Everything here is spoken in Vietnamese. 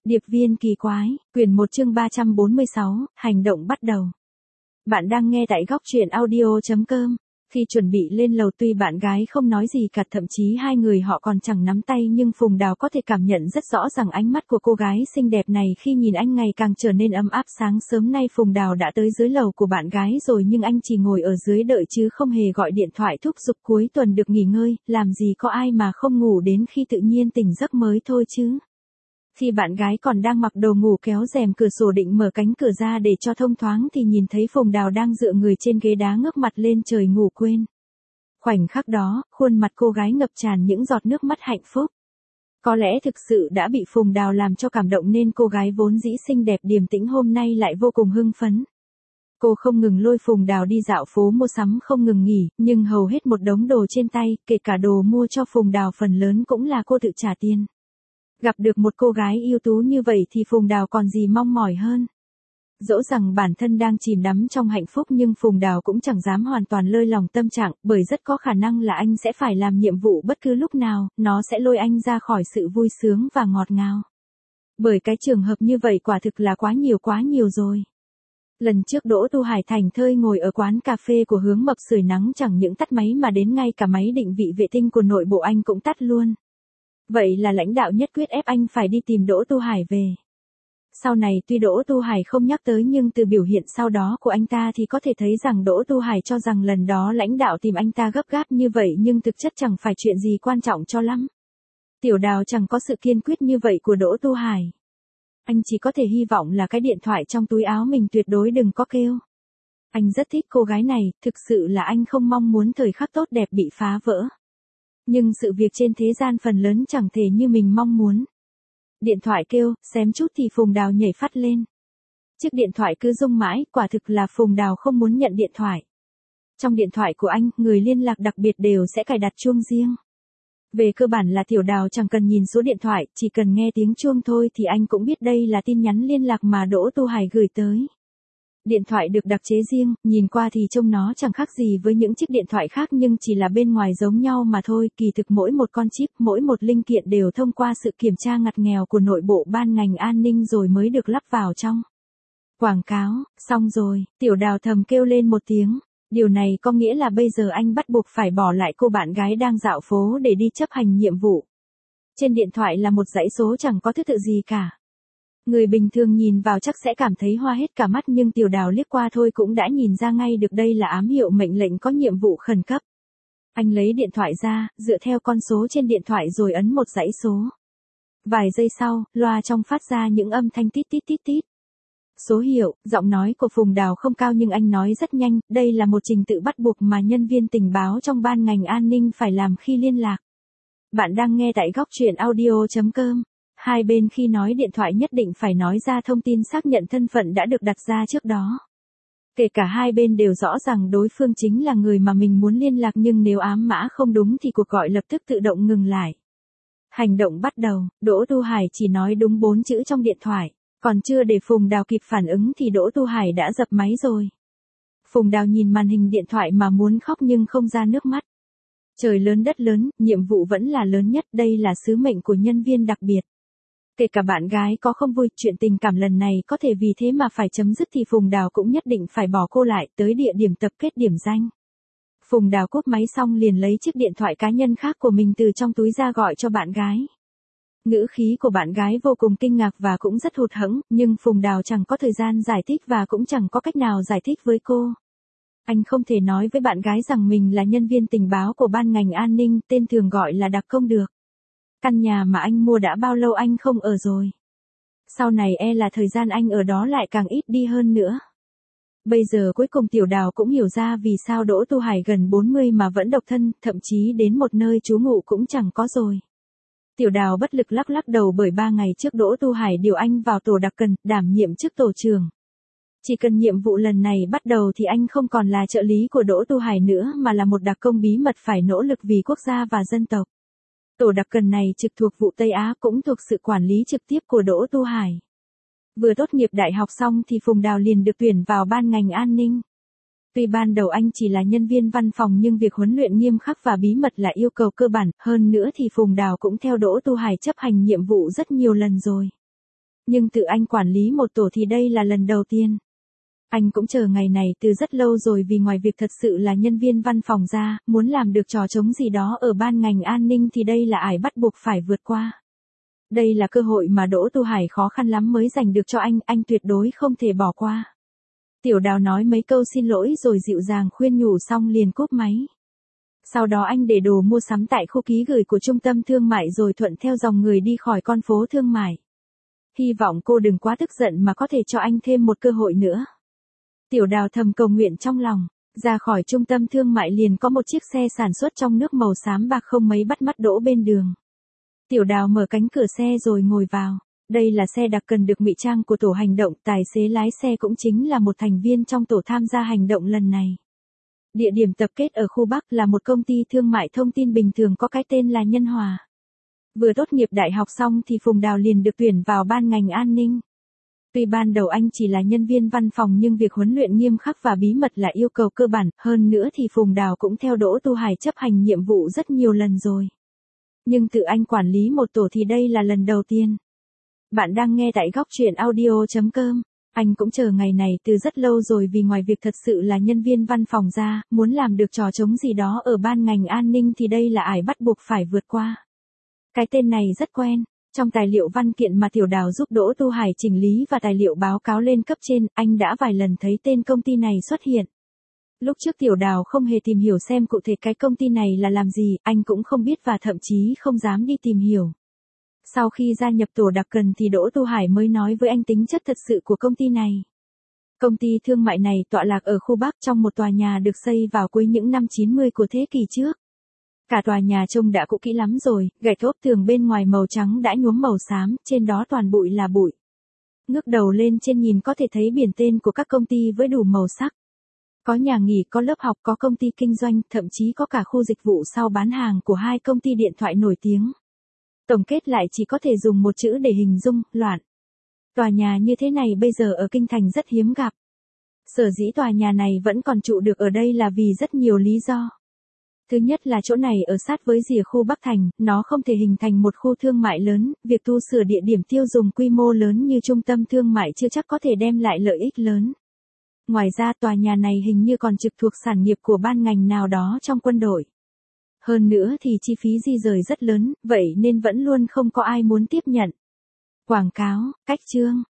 Điệp viên kỳ quái, quyển 1 chương 346, hành động bắt đầu. Bạn đang nghe tại góc truyện audio.com. Khi chuẩn bị lên lầu tuy bạn gái không nói gì cả, thậm chí hai người họ còn chẳng nắm tay, nhưng Phùng Đào có thể cảm nhận rất rõ ràng ánh mắt của cô gái xinh đẹp này khi nhìn anh ngày càng trở nên ấm áp. Sáng sớm nay Phùng Đào đã tới dưới lầu của bạn gái rồi, nhưng anh chỉ ngồi ở dưới đợi chứ không hề gọi điện thoại thúc giục cuối tuần được nghỉ ngơi, làm gì có ai mà không ngủ đến khi tự nhiên tỉnh giấc mới thôi chứ. Khi bạn gái còn đang mặc đồ ngủ kéo rèm cửa sổ định mở cánh cửa ra để cho thông thoáng thì nhìn thấy Phùng Đào đang dựa người trên ghế đá ngước mặt lên trời ngủ quên. Khoảnh khắc đó, khuôn mặt cô gái ngập tràn những giọt nước mắt hạnh phúc. Có lẽ thực sự đã bị Phùng Đào làm cho cảm động nên cô gái vốn dĩ xinh đẹp điềm tĩnh hôm nay lại vô cùng hưng phấn. Cô không ngừng lôi Phùng Đào đi dạo phố mua sắm không ngừng nghỉ, nhưng hầu hết một đống đồ trên tay, kể cả đồ mua cho Phùng Đào phần lớn cũng là cô tự trả tiền. Gặp được một cô gái ưu tú như vậy thì Phùng Đào còn gì mong mỏi hơn. Dẫu rằng bản thân đang chìm đắm trong hạnh phúc nhưng Phùng Đào cũng chẳng dám hoàn toàn lơi lòng tâm trạng, bởi rất có khả năng là anh sẽ phải làm nhiệm vụ bất cứ lúc nào, nó sẽ lôi anh ra khỏi sự vui sướng và ngọt ngào. Bởi cái trường hợp như vậy quả thực là quá nhiều rồi. Lần trước Đỗ Tu Hải thảnh thơi ngồi ở quán cà phê của Hướng Mập sưởi nắng, chẳng những tắt máy mà đến ngay cả máy định vị vệ tinh của nội bộ anh cũng tắt luôn. Vậy là lãnh đạo nhất quyết ép anh phải đi tìm Đỗ Tu Hải về. Sau này tuy Đỗ Tu Hải không nhắc tới nhưng từ biểu hiện sau đó của anh ta thì có thể thấy rằng Đỗ Tu Hải cho rằng lần đó lãnh đạo tìm anh ta gấp gáp như vậy nhưng thực chất chẳng phải chuyện gì quan trọng cho lắm. Tiểu Đào chẳng có sự kiên quyết như vậy của Đỗ Tu Hải. Anh chỉ có thể hy vọng là cái điện thoại trong túi áo mình tuyệt đối đừng có kêu. Anh rất thích cô gái này, thực sự là anh không mong muốn thời khắc tốt đẹp bị phá vỡ. Nhưng sự việc trên thế gian phần lớn chẳng thể như mình mong muốn. Điện thoại kêu, xém chút thì Phùng Đào nhảy phát lên. Chiếc điện thoại cứ rung mãi, quả thực là Phùng Đào không muốn nhận điện thoại. Trong điện thoại của anh, người liên lạc đặc biệt đều sẽ cài đặt chuông riêng. Về cơ bản là Tiểu Đào chẳng cần nhìn số điện thoại, chỉ cần nghe tiếng chuông thôi thì anh cũng biết đây là tin nhắn liên lạc mà Đỗ Tu Hải gửi tới. Điện thoại được đặc chế riêng, nhìn qua thì trông nó chẳng khác gì với những chiếc điện thoại khác nhưng chỉ là bên ngoài giống nhau mà thôi, kỳ thực mỗi một con chip, mỗi một linh kiện đều thông qua sự kiểm tra ngặt nghèo của nội bộ ban ngành an ninh rồi mới được lắp vào trong. Quảng cáo, xong rồi, Tiểu Đào thầm kêu lên một tiếng. Điều này có nghĩa là bây giờ anh bắt buộc phải bỏ lại cô bạn gái đang dạo phố để đi chấp hành nhiệm vụ. Trên điện thoại là một dãy số chẳng có thứ tự gì cả. Người bình thường nhìn vào chắc sẽ cảm thấy hoa hết cả mắt nhưng Tiểu Đào liếc qua thôi cũng đã nhìn ra ngay được đây là ám hiệu mệnh lệnh có nhiệm vụ khẩn cấp. Anh lấy điện thoại ra, dựa theo con số trên điện thoại rồi ấn một dãy số. Vài giây sau, loa trong phát ra những âm thanh tít tít tít tít. Số hiệu, giọng nói của Phùng Đào không cao nhưng anh nói rất nhanh, đây là một trình tự bắt buộc mà nhân viên tình báo trong ban ngành an ninh phải làm khi liên lạc. Bạn đang nghe tại góc truyện audio.com. Hai bên khi nói điện thoại nhất định phải nói ra thông tin xác nhận thân phận đã được đặt ra trước đó. Kể cả hai bên đều rõ ràng đối phương chính là người mà mình muốn liên lạc nhưng nếu ám mã không đúng thì cuộc gọi lập tức tự động ngừng lại. Hành động bắt đầu, Đỗ Tu Hải chỉ nói đúng 4 chữ trong điện thoại. Còn chưa để Phùng Đào kịp phản ứng thì Đỗ Tu Hải đã dập máy rồi. Phùng Đào nhìn màn hình điện thoại mà muốn khóc nhưng không ra nước mắt. Trời lớn đất lớn, nhiệm vụ vẫn là lớn nhất, đây là sứ mệnh của nhân viên đặc biệt. Kể cả bạn gái có không vui, chuyện tình cảm lần này có thể vì thế mà phải chấm dứt thì Phùng Đào cũng nhất định phải bỏ cô lại tới địa điểm tập kết điểm danh. Phùng Đào cúp máy xong liền lấy chiếc điện thoại cá nhân khác của mình từ trong túi ra gọi cho bạn gái. Ngữ khí của bạn gái vô cùng kinh ngạc và cũng rất hụt hẫng, nhưng Phùng Đào chẳng có thời gian giải thích và cũng chẳng có cách nào giải thích với cô. Anh không thể nói với bạn gái rằng mình là nhân viên tình báo của ban ngành an ninh, tên thường gọi là đặc công được. Căn nhà mà anh mua đã bao lâu anh không ở rồi. Sau này là thời gian anh ở đó lại càng ít đi hơn nữa. Bây giờ cuối cùng Tiểu Đào cũng hiểu ra vì sao Đỗ Tu Hải gần 40 mà vẫn độc thân, thậm chí đến một nơi trú ngụ cũng chẳng có rồi. Tiểu Đào bất lực lắc lắc đầu bởi 3 ngày trước Đỗ Tu Hải điều anh vào tổ đặc cần, đảm nhiệm chức tổ trưởng. Chỉ cần nhiệm vụ lần này bắt đầu thì anh không còn là trợ lý của Đỗ Tu Hải nữa mà là một đặc công bí mật phải nỗ lực vì quốc gia và dân tộc. Tổ đặc cần này trực thuộc vụ Tây Á cũng thuộc sự quản lý trực tiếp của Đỗ Tu Hải. Vừa tốt nghiệp đại học xong thì Phùng Đào liền được tuyển vào ban ngành an ninh. Tuy ban đầu anh chỉ là nhân viên văn phòng nhưng việc huấn luyện nghiêm khắc và bí mật là yêu cầu cơ bản, hơn nữa thì Phùng Đào cũng theo Đỗ Tu Hải chấp hành nhiệm vụ rất nhiều lần rồi. Nhưng tự anh quản lý một tổ thì đây là lần đầu tiên. Anh cũng chờ ngày này từ rất lâu rồi vì ngoài việc thật sự là nhân viên văn phòng ra, muốn làm được trò trống gì đó ở ban ngành an ninh thì đây là ải bắt buộc phải vượt qua. Đây là cơ hội mà Đỗ Tu Hải khó khăn lắm mới giành được cho anh tuyệt đối không thể bỏ qua. Tiểu Đào nói mấy câu xin lỗi rồi dịu dàng khuyên nhủ xong liền cúp máy. Sau đó anh để đồ mua sắm tại khu ký gửi của trung tâm thương mại rồi thuận theo dòng người đi khỏi con phố thương mại. Hy vọng cô đừng quá tức giận mà có thể cho anh thêm một cơ hội nữa. Tiểu Đào thầm cầu nguyện trong lòng, ra khỏi trung tâm thương mại liền có một chiếc xe sản xuất trong nước màu xám bạc không mấy bắt mắt đỗ bên đường. Tiểu Đào mở cánh cửa xe rồi ngồi vào. Đây là xe đặc cần được ngụy trang của tổ hành động, tài xế lái xe cũng chính là một thành viên trong tổ tham gia hành động lần này. Địa điểm tập kết ở khu Bắc là một công ty thương mại thông tin bình thường có cái tên là Nhân Hòa. Vừa tốt nghiệp đại học xong thì Phùng Đào liền được tuyển vào ban ngành an ninh. Tuy ban đầu anh chỉ là nhân viên văn phòng nhưng việc huấn luyện nghiêm khắc và bí mật là yêu cầu cơ bản, hơn nữa thì Phùng Đào cũng theo Đỗ Tu Hải chấp hành nhiệm vụ rất nhiều lần rồi. Nhưng tự anh quản lý một tổ thì đây là lần đầu tiên. Bạn đang nghe tại góc truyện audio.com. Anh cũng chờ ngày này từ rất lâu rồi vì ngoài việc thật sự là nhân viên văn phòng ra, muốn làm được trò trống gì đó ở ban ngành an ninh thì đây là ải bắt buộc phải vượt qua. Cái tên này rất quen. Trong tài liệu văn kiện mà Tiểu Đào giúp Đỗ Tu Hải chỉnh lý và tài liệu báo cáo lên cấp trên, anh đã vài lần thấy tên công ty này xuất hiện. Lúc trước Tiểu Đào không hề tìm hiểu xem cụ thể cái công ty này là làm gì, anh cũng không biết và thậm chí không dám đi tìm hiểu. Sau khi gia nhập tổ đặc cần thì Đỗ Tu Hải mới nói với anh tính chất thật sự của công ty này. Công ty thương mại này tọa lạc ở khu Bắc trong một tòa nhà được xây vào cuối những năm 90 của thế kỷ trước. Cả tòa nhà trông đã cũ kỹ lắm rồi, gạch ốp tường bên ngoài màu trắng đã nhuốm màu xám, trên đó toàn bụi là bụi. Ngước đầu lên trên nhìn có thể thấy biển tên của các công ty với đủ màu sắc. Có nhà nghỉ, có lớp học, có công ty kinh doanh, thậm chí có cả khu dịch vụ sau bán hàng của hai công ty điện thoại nổi tiếng. Tổng kết lại chỉ có thể dùng một chữ để hình dung, loạn. Tòa nhà như thế này bây giờ ở Kinh Thành rất hiếm gặp. Sở dĩ tòa nhà này vẫn còn trụ được ở đây là vì rất nhiều lý do. Thứ nhất là chỗ này ở sát với rìa khu Bắc Thành, nó không thể hình thành một khu thương mại lớn, việc tu sửa địa điểm tiêu dùng quy mô lớn như trung tâm thương mại chưa chắc có thể đem lại lợi ích lớn. Ngoài ra tòa nhà này hình như còn trực thuộc sản nghiệp của ban ngành nào đó trong quân đội. Hơn nữa thì chi phí di rời rất lớn, vậy nên vẫn luôn không có ai muốn tiếp nhận. Quảng cáo, cách chương.